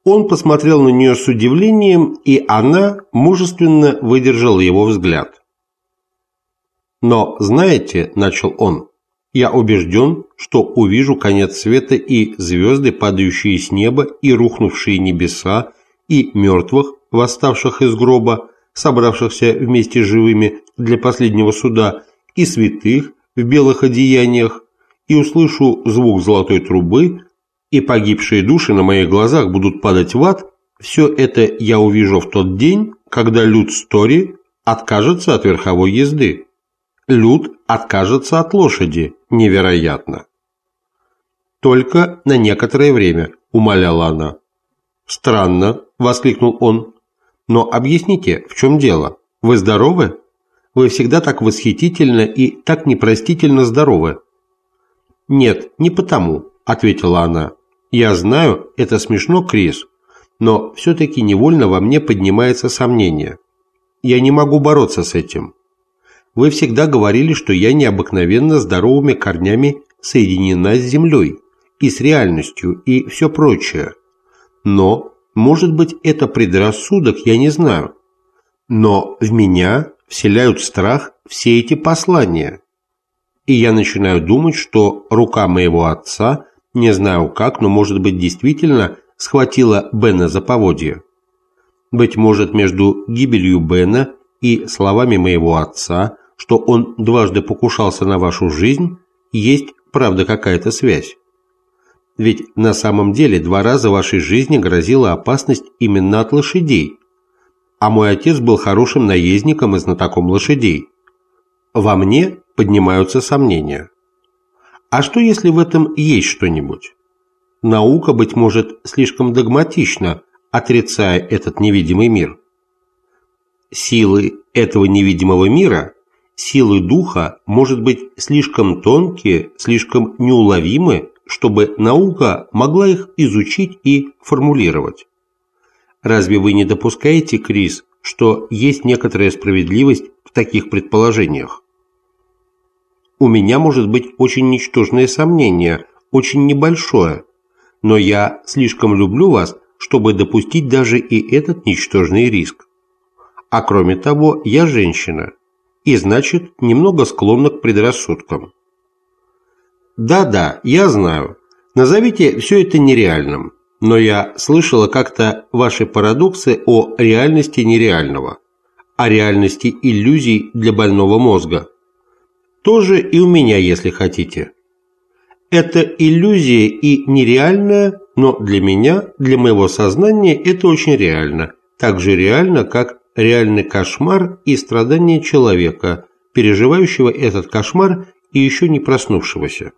Он посмотрел на нее с удивлением, и она мужественно выдержала его взгляд. «Но, знаете, — начал он, — я убежден, что увижу конец света и звезды, падающие с неба, и рухнувшие небеса, и мертвых, восставших из гроба, собравшихся вместе с живыми для последнего суда, и святых в белых одеяниях, и услышу звук золотой трубы, и погибшие души на моих глазах будут падать в ад. Все это я увижу в тот день, когда Люд Стори откажется от верховой езды. Люд откажется от лошади. Невероятно. Только на некоторое время, умоляла она. Странно, воскликнул он. Но объясните, в чем дело? Вы здоровы? Вы всегда так восхитительно и так непростительно здоровы. Нет, не потому, ответила она. Я знаю, это смешно, Крис, но все-таки невольно во мне поднимается сомнение. Я не могу бороться с этим. Вы всегда говорили, что я необыкновенно здоровыми корнями соединена с землей и с реальностью и все прочее. Но, может быть, это предрассудок, я не знаю. Но в меня вселяют страх все эти послания. И я начинаю думать, что рука моего отца, не знаю как, но, может быть, действительно схватила Бена за поводья. Быть может, между гибелью Бена и словами моего отца, что он дважды покушался на вашу жизнь, есть, правда, какая-то связь. Ведь на самом деле 2 раза вашей жизни грозила опасность именно от лошадей, а мой отец был хорошим наездником и знатоком лошадей. Во мне поднимаются сомнения. А что, если в этом есть что-нибудь? Наука, быть может, слишком догматична, отрицая этот невидимый мир. Силы этого невидимого мира, силы духа, может быть, слишком тонкие, слишком неуловимы, чтобы наука могла их изучить и формулировать. Разве вы не допускаете, Крис, что есть некоторая справедливость в таких предположениях? У меня может быть очень ничтожное сомнение, очень небольшое, но я слишком люблю вас, чтобы допустить даже и этот ничтожный риск. А кроме того, я женщина, и значит, немного склонна к предрассудкам. Да-да, я знаю. Назовите все это нереальным, но я слышала как-то ваши парадоксы о реальности нереального, о реальности иллюзий для больного мозга. Тоже и у меня, если хотите. Это иллюзия и нереальная, но для меня, для моего сознания это очень реально. Так же реально, как реальный кошмар и страдания человека, переживающего этот кошмар и еще не проснувшегося.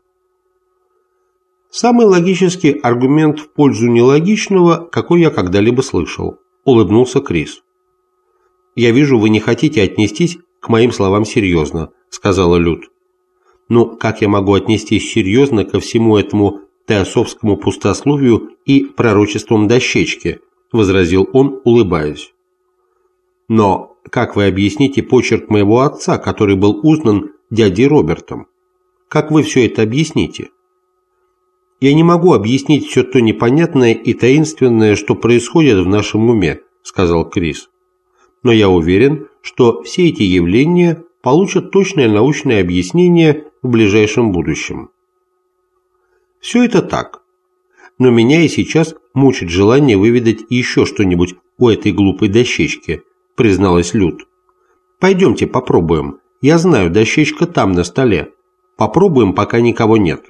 Самый логический аргумент в пользу нелогичного, какой я когда-либо слышал, улыбнулся Крис. Я вижу, вы не хотите отнестись к моим словам серьезно, сказала Люд. Но как я могу отнестись серьезно ко всему этому теософскому пустословию и пророчествам дощечки, возразил он, улыбаясь. Но как вы объясните почерк моего отца, который был узнан дядей Робертом? Как вы все это объясните? Я не могу объяснить все то непонятное и таинственное, что происходит в нашем уме, сказал Крис. Но я уверен, что все эти явления получат точное научное объяснение в ближайшем будущем. Все это так. Но меня и сейчас мучит желание выведать еще что-нибудь у этой глупой дощечки, призналась Люд. Пойдемте попробуем. Я знаю, дощечка там на столе. Попробуем, пока никого нет.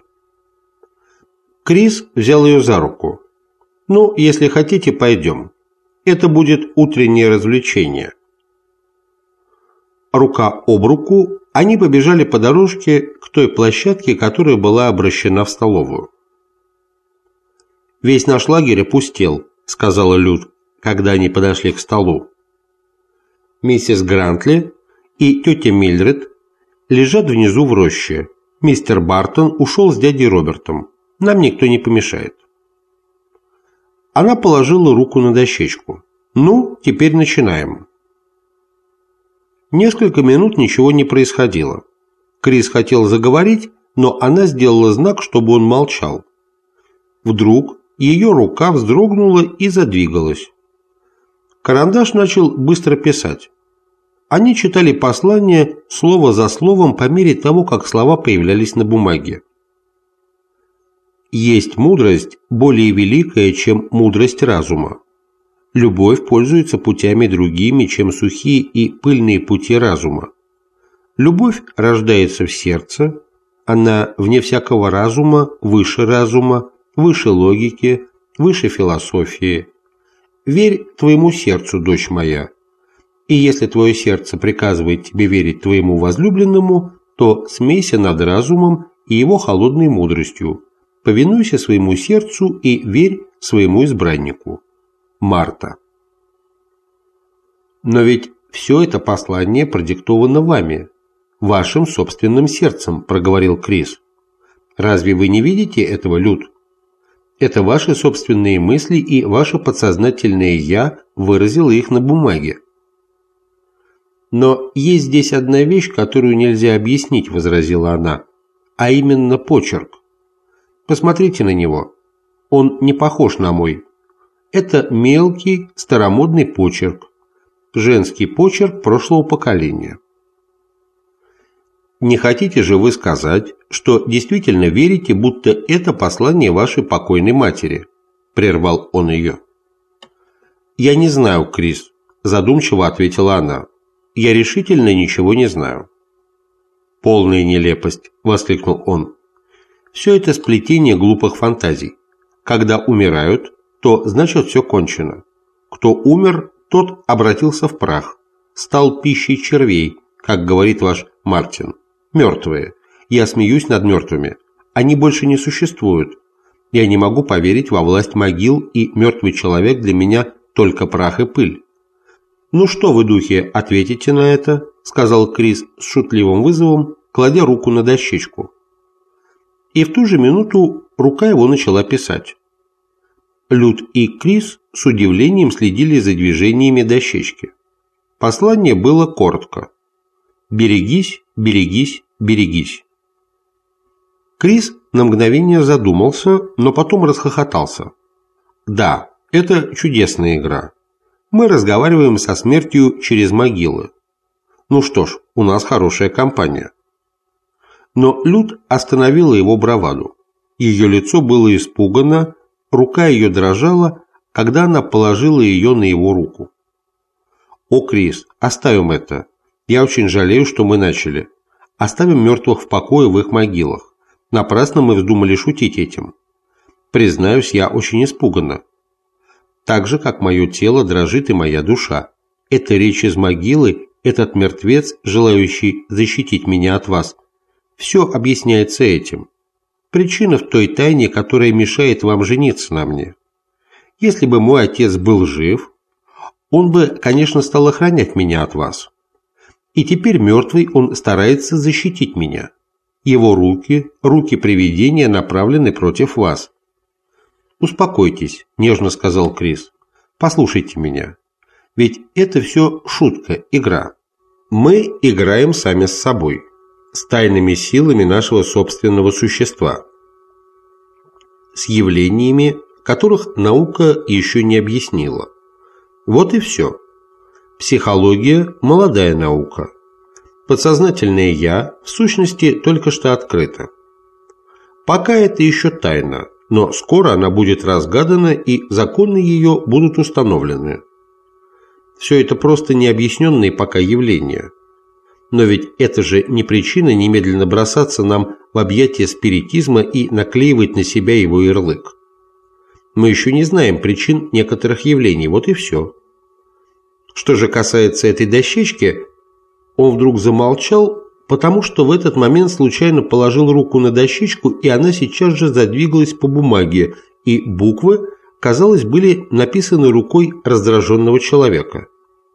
Крис взял ее за руку. Ну, если хотите, пойдем. Это будет утреннее развлечение. Рука об руку они побежали по дорожке к той площадке, которая была обращена в столовую. «Весь наш лагерь опустел», — сказала Люд, когда они подошли к столу. «Миссис Грантли и тетя Милдред лежат внизу в роще. Мистер Бартон ушел с дядей Робертом. Нам никто не помешает». Она положила руку на дощечку. «Ну, теперь начинаем». Несколько минут ничего не происходило. Крис хотел заговорить, но она сделала знак, чтобы он молчал. Вдруг Ее рука вздрогнула и задвигалась. Карандаш начал быстро писать. Они читали послание слово за словом по мере того, как слова появлялись на бумаге. Есть мудрость более великая, чем мудрость разума. Любовь пользуется путями другими, чем сухие и пыльные пути разума. Любовь рождается в сердце, она вне всякого разума, выше логики, выше философии. Верь твоему сердцу, дочь моя. И если твое сердце приказывает тебе верить твоему возлюбленному, то смейся над разумом и его холодной мудростью, повинуйся своему сердцу и верь своему избраннику. Марта. Но ведь все это послание продиктовано вами, вашим собственным сердцем, проговорил Крис. Разве вы не видите этого, Люд? Это ваши собственные мысли, и ваше подсознательное «я» выразило их на бумаге. Но есть здесь одна вещь, которую нельзя объяснить, возразила она, а именно почерк. Посмотрите на него. Он не похож на мой. Это мелкий, старомодный почерк. Женский почерк прошлого поколения. Не хотите же вы сказать, что действительно верите, будто это послание вашей покойной матери? Прервал он ее. Я не знаю, Крис, задумчиво ответила она. Я решительно ничего не знаю. Полная нелепость, воскликнул он. Все это сплетение глупых фантазий. Когда умирают, то значит все кончено. Кто умер, тот обратился в прах, стал пищей червей, как говорит ваш Мартин. Мертвые. Я смеюсь над мертвыми. Они больше не существуют. Я не могу поверить во власть могил, и мертвый человек для меня только прах и пыль. «Ну что вы, духи, ответите на это?» – сказал Крис с шутливым вызовом, кладя руку на дощечку. И в ту же минуту рука его начала писать. Люд и Крис с удивлением следили за движениями дощечки. Послание было коротко. «Берегись, берегись, берегись». Крис на мгновение задумался, но потом расхохотался. «Да, это чудесная игра. Мы разговариваем со смертью через могилы. Ну что ж, у нас хорошая компания». Но Люд остановила его браваду. Ее лицо было испугано, рука ее дрожала, когда она положила ее на его руку. «О, Крис, оставим это. Я очень жалею, что мы начали. Оставим мертвых в покое в их могилах. Напрасно мы вздумали шутить этим. Признаюсь, я очень испугана. Так же, как мое тело дрожит и моя душа. Эта речь из могилы, этот мертвец, желающий защитить меня от вас, все объясняется этим. Причина в той тайне, которая мешает вам жениться на мне. Если бы мой отец был жив, он бы, конечно, стал охранять меня от вас. И теперь мертвый он старается защитить меня. Его руки привидения направлены против вас. «Успокойтесь», – нежно сказал Крис. «Послушайте меня. Ведь это все шутка, игра. Мы играем сами с собой, с тайными силами нашего собственного существа, с явлениями, которых наука еще не объяснила. Вот и все. Психология – молодая наука. Подсознательное «я» в сущности только что открыто. Пока это еще тайна, но скоро она будет разгадана и законы ее будут установлены. Все это просто необъясненные пока явления. Но ведь это же не причина немедленно бросаться нам в объятия спиритизма и наклеивать на себя его ярлык. Мы еще не знаем причин некоторых явлений, вот и все. Что же касается этой дощечки, он вдруг замолчал, потому что в этот момент случайно положил руку на дощечку, и она сейчас же задвигалась по бумаге, и буквы, казалось, были написаны рукой раздраженного человека.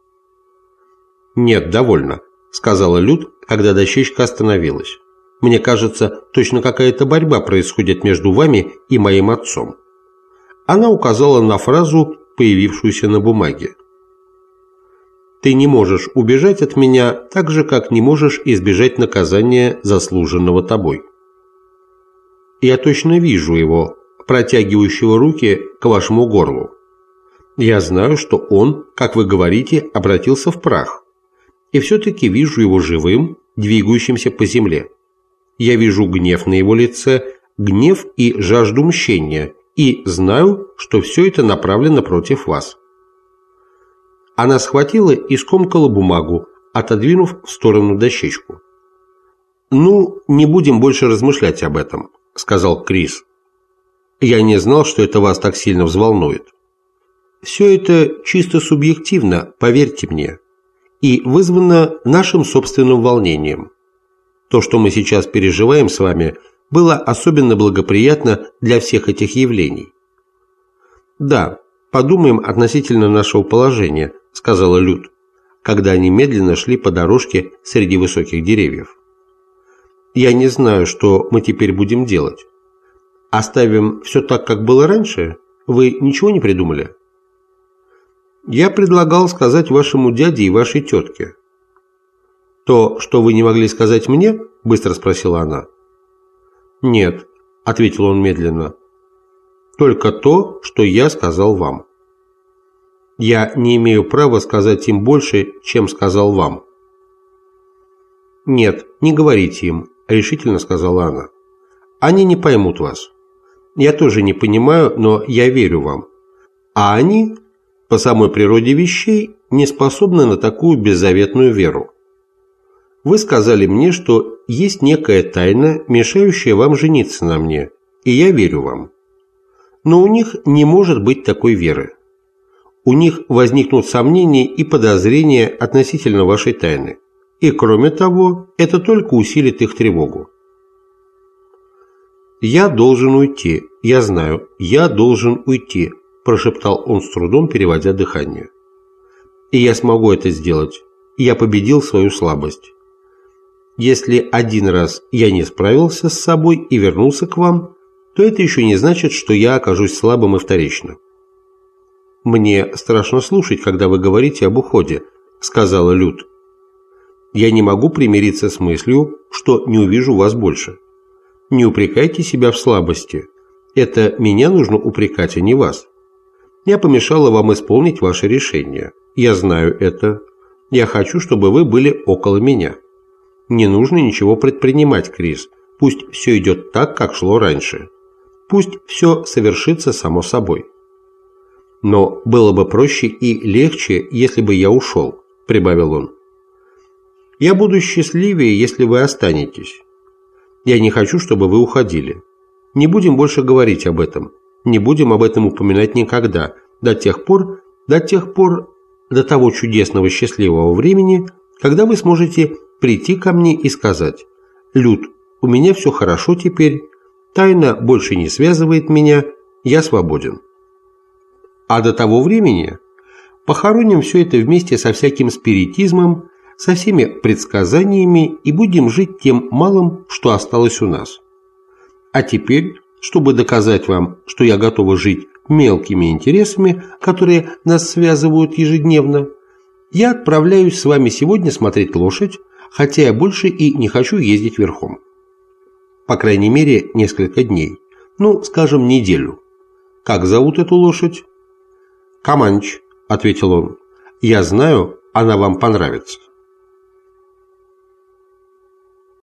«Нет, довольно», – сказала Люд, когда дощечка остановилась. «Мне кажется, точно какая-то борьба происходит между вами и моим отцом». Она указала на фразу, появившуюся на бумаге. «Ты не можешь убежать от меня так же, как не можешь избежать наказания, заслуженного тобой». «Я точно вижу его», – протягивающего руки к вашему горлу. Я знаю, что он, как вы говорите, обратился в прах. И все-таки вижу его живым, двигающимся по земле. Я вижу гнев на его лице, гнев и жажду мщения, и знаю, что все это направлено против вас». Она схватила и скомкала бумагу, отодвинув в сторону дощечку. «Ну, не будем больше размышлять об этом», – сказал Крис. «Я не знал, что это вас так сильно взволнует. Все это чисто субъективно, поверьте мне, и вызвано нашим собственным волнением. То, что мы сейчас переживаем с вами, было особенно благоприятно для всех этих явлений». «Да, подумаем относительно нашего положения», – сказала Люд, когда они медленно шли по дорожке среди высоких деревьев. «Я не знаю, что мы теперь будем делать. Оставим все так, как было раньше? Вы ничего не придумали?» «Я предлагал сказать вашему дяде и вашей тетке». «То, что вы не могли сказать мне?» – быстро спросила она. «Нет», – ответил он медленно. «Только то, что я сказал вам. Я не имею права сказать им больше, чем сказал вам». «Нет, не говорите им», – решительно сказала она. «Они не поймут вас. Я тоже не понимаю, но я верю вам. А они, по самой природе вещей, не способны на такую беззаветную веру. Вы сказали мне, что есть некая тайна, мешающая вам жениться на мне, и я верю вам. Но у них не может быть такой веры. У них возникнут сомнения и подозрения относительно вашей тайны. И кроме того, это только усилит их тревогу». «Я должен уйти, я знаю, я должен уйти», – прошептал он с трудом, переводя дыхание. «И я смогу это сделать. Я победил свою слабость. Если один раз я не справился с собой и вернулся к вам, то это еще не значит, что я окажусь слабым и вторично». «Мне страшно слушать, когда вы говорите об уходе», – сказала Люд. «Я не могу примириться с мыслью, что не увижу вас больше. Не упрекайте себя в слабости. Это меня нужно упрекать, а не вас. Я помешала вам исполнить ваше решение. Я знаю это. Я хочу, чтобы вы были около меня. Не нужно ничего предпринимать, Крис. Пусть все идет так, как шло раньше. Пусть все совершится само собой. Но было бы проще и легче, если бы я ушел», – прибавил он. «Я буду счастливее, если вы останетесь. Я не хочу, чтобы вы уходили. Не будем больше говорить об этом. Не будем об этом упоминать никогда, до того чудесного счастливого времени, когда вы сможете прийти ко мне и сказать: «Люд, у меня все хорошо теперь, тайна больше не связывает меня, я свободен». А до того времени похороним все это вместе со всяким спиритизмом, со всеми предсказаниями и будем жить тем малым, что осталось у нас. А теперь, чтобы доказать вам, что я готова жить мелкими интересами, которые нас связывают ежедневно, я отправляюсь с вами сегодня смотреть лошадь, хотя я больше и не хочу ездить верхом. По крайней мере, несколько дней. Ну, скажем, неделю. Как зовут эту лошадь? «Каманч», — ответил он. «Я знаю, она вам понравится».